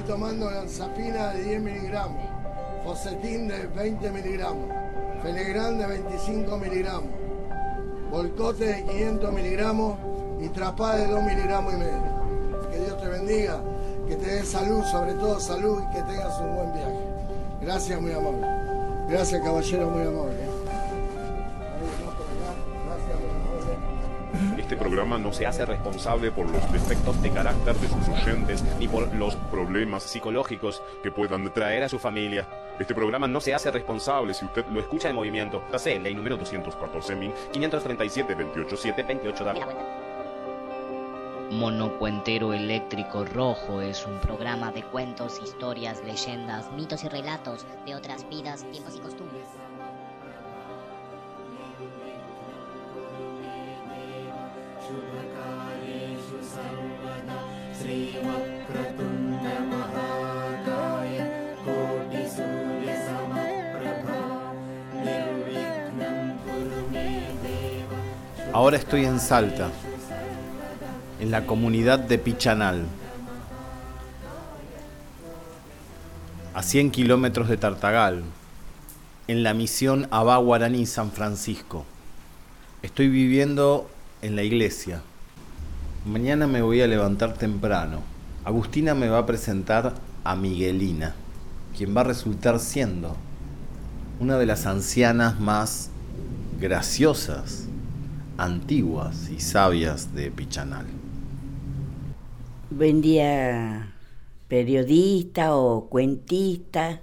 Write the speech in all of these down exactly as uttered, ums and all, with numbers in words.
tomando lanzapina de diez miligramos, Fosetin de veinte miligramos, Felegrán de veinticinco miligramos, Volcote de quinientos miligramos y Trapá de dos miligramos y medio. Que Dios te bendiga, que te dé salud, sobre todo salud, y que tengas un buen viaje. Gracias, muy amable. Gracias, caballero, muy amable. Este programa no se hace responsable por los defectos de carácter de sus oyentes ni por los problemas psicológicos que puedan traer a su familia. Este programa no se hace responsable si usted lo escucha en movimiento. C, ley número doscientos catorce mil quinientos treinta y siete, veintiocho siete veintiocho. Monocuentero Eléctrico Rojo es un programa de cuentos, historias, leyendas, mitos y relatos de otras vidas, tiempos y costumbres. Ahora estoy en Salta, en la comunidad de Pichanal, a cien kilómetros de Tartagal, en la misión Abá Guaraní San Francisco. Estoy viviendo en la iglesia. Mañana me voy a levantar temprano. Agustina me va a presentar a Miguelina, quien va a resultar siendo una de las ancianas más graciosas, antiguas y sabias de Pichanal. Buen día, periodista o cuentista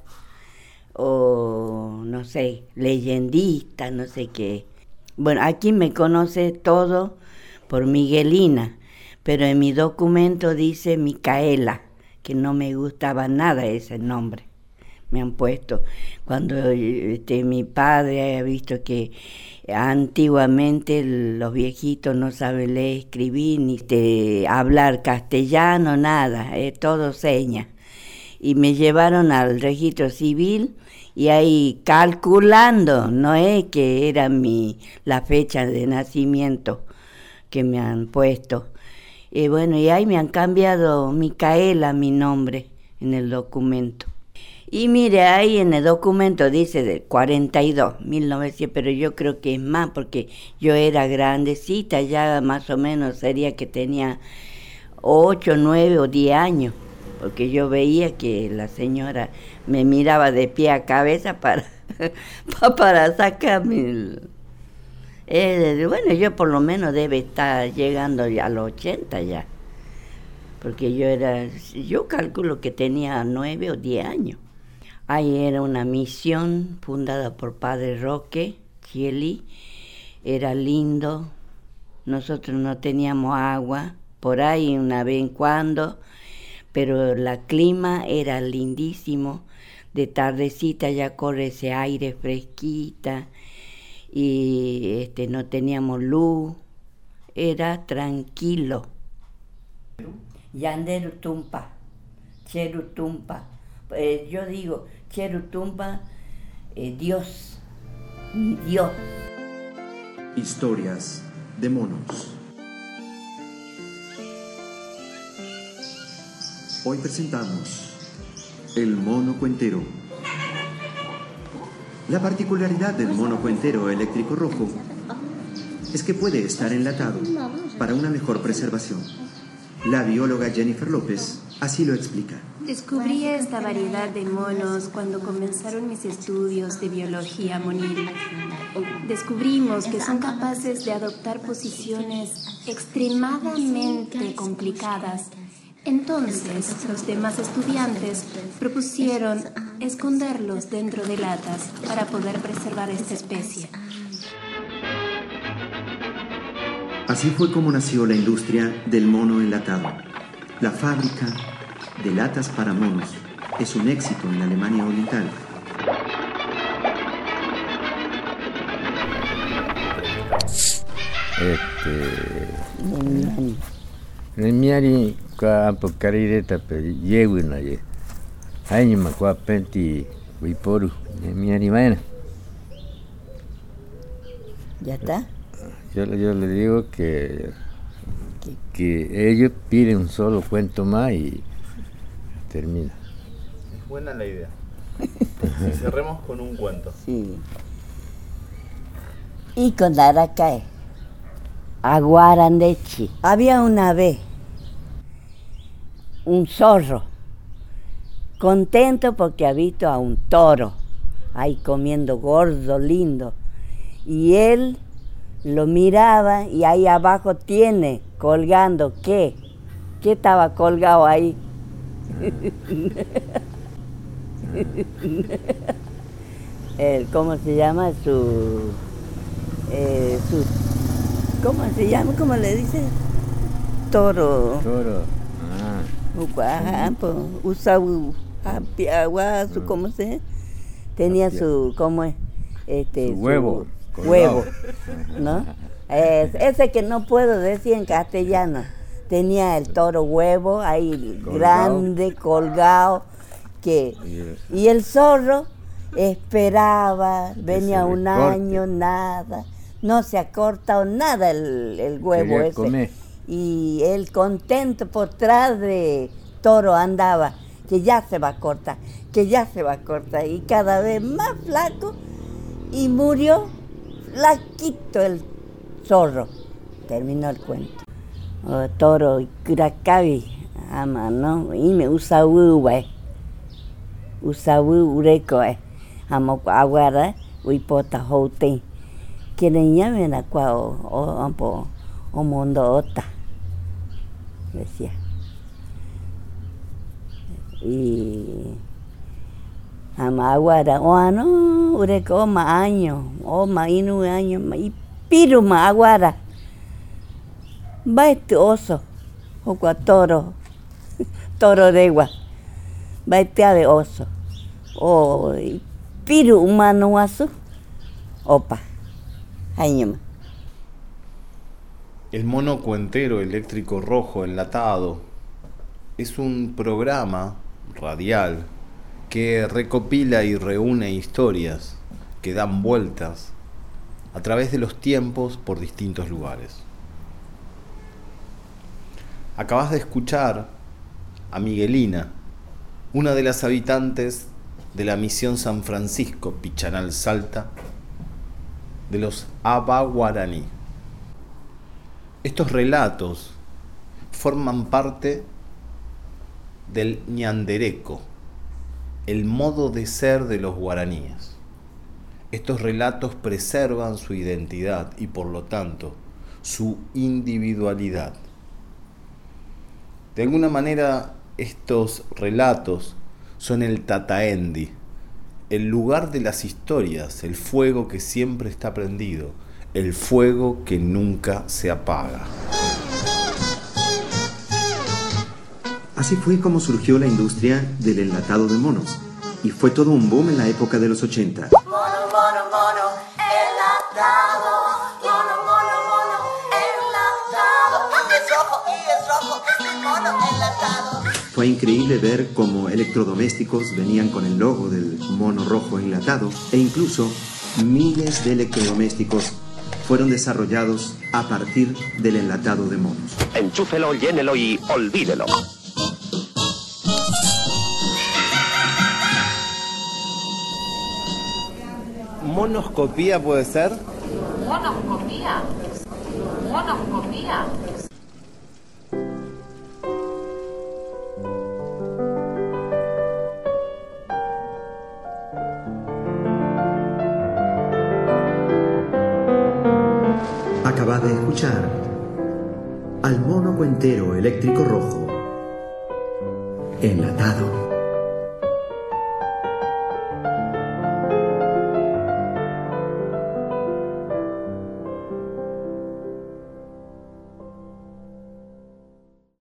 o no sé, leyendista, no sé qué. Bueno, aquí me conoce todo por Miguelina, pero en mi documento dice Micaela, que no me gustaba nada ese nombre. Me han puesto. Cuando este, mi padre ha visto que antiguamente los viejitos no saben leer, escribir, ni este, hablar castellano, nada, es todo señas. Y me llevaron al registro civil y ahí calculando, no es que era mi, la fecha de nacimiento que me han puesto. Y bueno, y ahí me han cambiado Micaela, mi nombre, en el documento. Y mire, ahí en el documento dice de cuarenta y dos, mil novecientos, pero yo creo que es más, porque yo era grandecita, ya más o menos sería que tenía ocho, nueve o diez años, porque yo veía que la señora me miraba de pie a cabeza para, para sacarme el... Eh, bueno, yo por lo menos debe estar llegando ya a los ochenta ya, porque yo era, yo calculo que tenía nueve o diez años. Ahí era una misión fundada por Padre Roque Chieli, era lindo, nosotros no teníamos agua, por ahí una vez en cuando, pero el clima era lindísimo, de tardecita ya corre ese aire fresquita, y este, no teníamos luz, era tranquilo. Yanderutumpa, Cherutumpa, eh, yo digo Cherutumpa, eh, Dios, mi Dios. Historias de monos. Hoy presentamos El Mono Cuentero. La particularidad del mono cuentero eléctrico rojo es que puede estar enlatado para una mejor preservación. La bióloga Jennifer López así lo explica. Descubrí esta variedad de monos cuando comenzaron mis estudios de biología monil. Descubrimos que son capaces de adoptar posiciones extremadamente complicadas. Entonces, los demás estudiantes propusieron esconderlos dentro de latas para poder preservar esta especie. Así fue como nació la industria del mono enlatado. La fábrica de latas para monos es un éxito en la Alemania Oriental. Este... Nemiari kwa apokarire pe yewu na ye. Año ma kwa penti wiporu nemiari maena. ¿Ya está? Yo, yo le digo que que ellos piden un solo cuento más y termina. Es buena la idea. Si cerremos con un cuento. Sí. Y con Aracae, Aguarandechi. Había una vez un zorro, contento porque ha visto a un toro ahí comiendo gordo, lindo. Y él lo miraba y ahí abajo tiene colgando, ¿qué? ¿Qué estaba colgado ahí? El, ¿Cómo se llama? Su, eh, su... ¿Cómo se llama? ¿Cómo le dice? Toro. Toro. Ah. Usau, Apiaguasu, ¿cómo se? Tenía su, ¿cómo es? Este, su huevo. Su huevo, ¿no? Es, ese que no puedo decir en castellano. Tenía el toro huevo ahí colgado. Grande, colgado, que y el zorro esperaba, venía un año, nada, no se ha cortado nada el, el huevo Quería ese. Comer. Y él contento por tras de toro andaba, que ya se va a cortar, que ya se va a cortar, y cada vez más flaco, y murió flaquito el zorro. Terminó el cuento. Oh, toro Kuracabi, ama, ¿no? Y me usa uwe, usa ureco, amo aguara, uipota hote. Quieren llamen a cua o ampo o mundo ota, decía. Y ama aguara, o ano, ureco ma año, o ma inu año, y piru ma aguara. Va este oso, o cua toro, toro de agua, va este de oso, o piru humano asu, opa, año. El mono cuentero eléctrico rojo enlatado es un programa radial que recopila y reúne historias que dan vueltas a través de los tiempos por distintos lugares. Acabas de escuchar a Miguelina, una de las habitantes de la misión San Francisco, Pichanal, Salta, de los Abaguaraní. Estos relatos forman parte del ñandereco, el modo de ser de los guaraníes. Estos relatos preservan su identidad y, por lo tanto, su individualidad. De alguna manera, estos relatos son el tataendi, el lugar de las historias, el fuego que siempre está prendido, el fuego que nunca se apaga. Así fue como surgió la industria del enlatado de monos, y fue todo un boom en la época de los ochenta. Mono, mono, mono, enlatado. Mono, mono, mono, enlatado. Aunque es rojo y es rojo, este mono enlatado. Fue increíble ver cómo electrodomésticos venían con el logo del mono rojo enlatado, e incluso miles de electrodomésticos fueron desarrollados a partir del enlatado de monos. Enchúfelo, llénelo y olvídelo. ¿Monoscopía puede ser? Monoscopía. Monoscopía. Acaba de escuchar al mono cuentero eléctrico rojo enlatado.